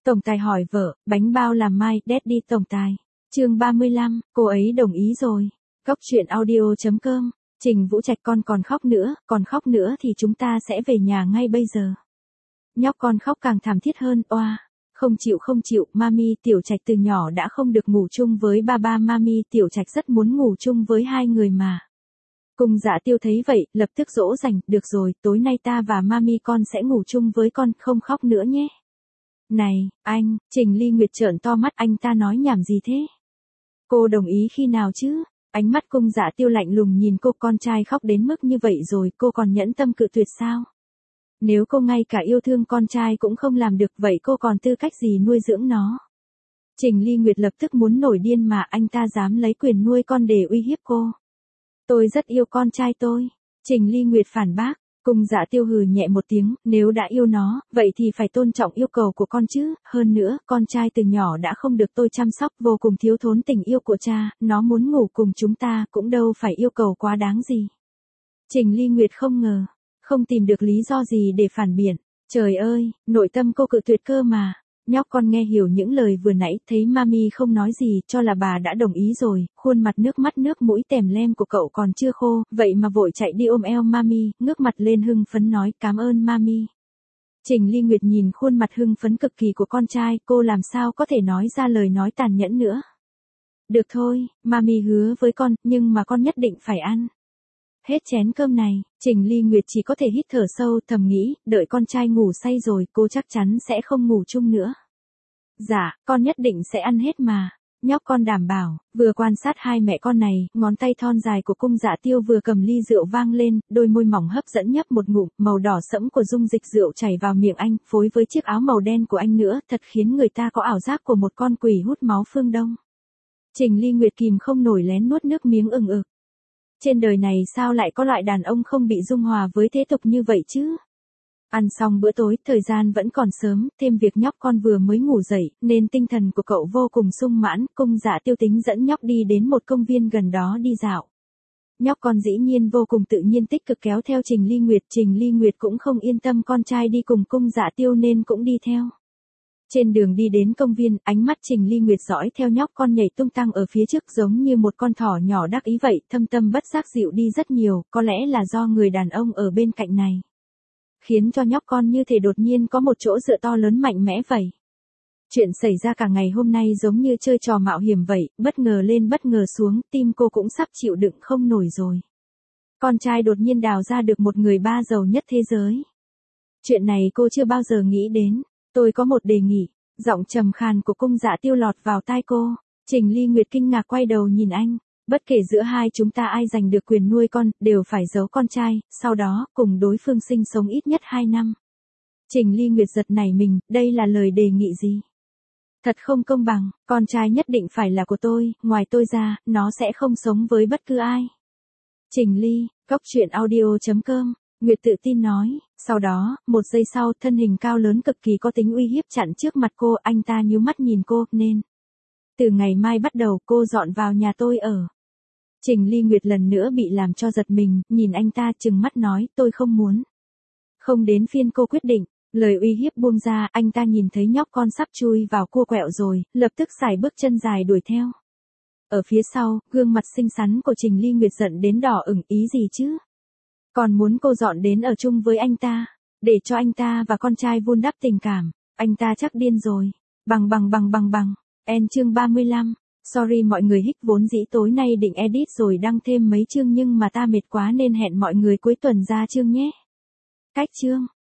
Tổng tài hỏi vợ, bánh bao làm mai, Daddy tổng tài. Chương 35, cô ấy đồng ý rồi. Góc truyện audio.com. Trình Vũ Trạch con còn khóc nữa thì chúng ta sẽ về nhà ngay bây giờ. Nhóc con khóc càng thảm thiết hơn, oa. Không chịu, mami, Tiểu Trạch từ nhỏ đã không được ngủ chung với ba mami, Tiểu Trạch rất muốn ngủ chung với hai người mà. Cung Dạ Tiêu thấy vậy, lập tức dỗ dành, được rồi, tối nay ta và mami con sẽ ngủ chung với con, không khóc nữa nhé. Này, anh, Trình Ly Nguyệt trợn to mắt, anh ta nói nhảm gì thế? Cô đồng ý khi nào chứ? Ánh mắt Cung Dạ Tiêu lạnh lùng nhìn cô, con trai khóc đến mức như vậy rồi, cô còn nhẫn tâm cự tuyệt sao? Nếu cô ngay cả yêu thương con trai cũng không làm được, vậy cô còn tư cách gì nuôi dưỡng nó? Trình Ly Nguyệt lập tức muốn nổi điên mà anh ta dám lấy quyền nuôi con để uy hiếp cô. Tôi rất yêu con trai tôi. Trình Ly Nguyệt phản bác. Cung Dạ Tiêu hừ nhẹ một tiếng, nếu đã yêu nó, vậy thì phải tôn trọng yêu cầu của con chứ, hơn nữa, con trai từ nhỏ đã không được tôi chăm sóc, vô cùng thiếu thốn tình yêu của cha, nó muốn ngủ cùng chúng ta cũng đâu phải yêu cầu quá đáng gì. Trình Ly Nguyệt không ngờ, không tìm được lý do gì để phản biện. Trời ơi, nội tâm cô cự tuyệt cơ mà. Nhóc con nghe hiểu những lời vừa nãy, thấy mami không nói gì, cho là bà đã đồng ý rồi, khuôn mặt nước mắt nước mũi tèm lem của cậu còn chưa khô, vậy mà vội chạy đi ôm eo mami, ngước mặt lên hưng phấn nói cảm ơn mami. Trình Ly Nguyệt nhìn khuôn mặt hưng phấn cực kỳ của con trai, cô làm sao có thể nói ra lời nói tàn nhẫn nữa. Được thôi, mami hứa với con, nhưng mà con nhất định phải ăn. Hết chén cơm này, Trình Ly Nguyệt chỉ có thể hít thở sâu, thầm nghĩ, đợi con trai ngủ say rồi, cô chắc chắn sẽ không ngủ chung nữa. Dạ, con nhất định sẽ ăn hết mà. Nhóc con đảm bảo. Vừa quan sát hai mẹ con này, ngón tay thon dài của Cung Dạ Tiêu vừa cầm ly rượu vang lên, đôi môi mỏng hấp dẫn nhấp một ngụm, màu đỏ sẫm của dung dịch rượu chảy vào miệng anh, phối với chiếc áo màu đen của anh nữa, thật khiến người ta có ảo giác của một con quỷ hút máu phương Đông. Trình Ly Nguyệt kìm không nổi lén nuốt nước miếng ừng ực. Trên đời này sao lại có loại đàn ông không bị dung hòa với thế tục như vậy chứ? Ăn xong bữa tối, thời gian vẫn còn sớm, thêm việc nhóc con vừa mới ngủ dậy, nên tinh thần của cậu vô cùng sung mãn, Cung Dạ Tiêu tính dẫn nhóc đi đến một công viên gần đó đi dạo. Nhóc con dĩ nhiên vô cùng tự nhiên tích cực kéo theo Trình Ly Nguyệt cũng không yên tâm con trai đi cùng Cung Dạ Tiêu nên cũng đi theo. Trên đường đi đến công viên, ánh mắt Trình Ly Nguyệt dõi theo nhóc con nhảy tung tăng ở phía trước giống như một con thỏ nhỏ đắc ý vậy, thâm tâm bất giác dịu đi rất nhiều, có lẽ là do người đàn ông ở bên cạnh này. Khiến cho nhóc con như thể đột nhiên có một chỗ dựa to lớn mạnh mẽ vậy. Chuyện xảy ra cả ngày hôm nay giống như chơi trò mạo hiểm vậy, bất ngờ lên bất ngờ xuống, tim cô cũng sắp chịu đựng không nổi rồi. Con trai đột nhiên đào ra được một người ba giàu nhất thế giới. Chuyện này cô chưa bao giờ nghĩ đến. Tôi có một đề nghị. Giọng trầm khàn của Cung Dạ Tiêu lọt vào tai cô. Trình Ly Nguyệt kinh ngạc quay đầu nhìn anh. Bất kể giữa hai chúng ta ai giành được quyền nuôi con, đều phải giấu con trai, sau đó, cùng đối phương sinh sống ít nhất 2 năm. Trình Ly Nguyệt giật nảy mình, đây là lời đề nghị gì? Thật không công bằng, con trai nhất định phải là của tôi, ngoài tôi ra, nó sẽ không sống với bất cứ ai. Trình Ly, góc truyện audio.com, Nguyệt tự tin nói, sau đó, một giây sau, thân hình cao lớn cực kỳ có tính uy hiếp chặn trước mặt cô, anh ta nhíu mắt nhìn cô, nên. Từ ngày mai bắt đầu cô dọn vào nhà tôi ở. Trình Ly Nguyệt lần nữa bị làm cho giật mình, nhìn anh ta trừng mắt nói, tôi không muốn. Không đến phiên cô quyết định, lời uy hiếp buông ra, anh ta nhìn thấy nhóc con sắp chui vào cua quẹo rồi, lập tức xài bước chân dài đuổi theo. Ở phía sau, gương mặt xinh xắn của Trình Ly Nguyệt giận đến đỏ ửng, ý gì chứ? Còn muốn cô dọn đến ở chung với anh ta, để cho anh ta và con trai vun đắp tình cảm, anh ta chắc điên rồi. Bằng. Chương 35. Sorry mọi người hích, vốn dĩ tối nay định edit rồi đăng thêm mấy chương nhưng mà ta mệt quá nên hẹn mọi người cuối tuần ra chương nhé. Cách chương.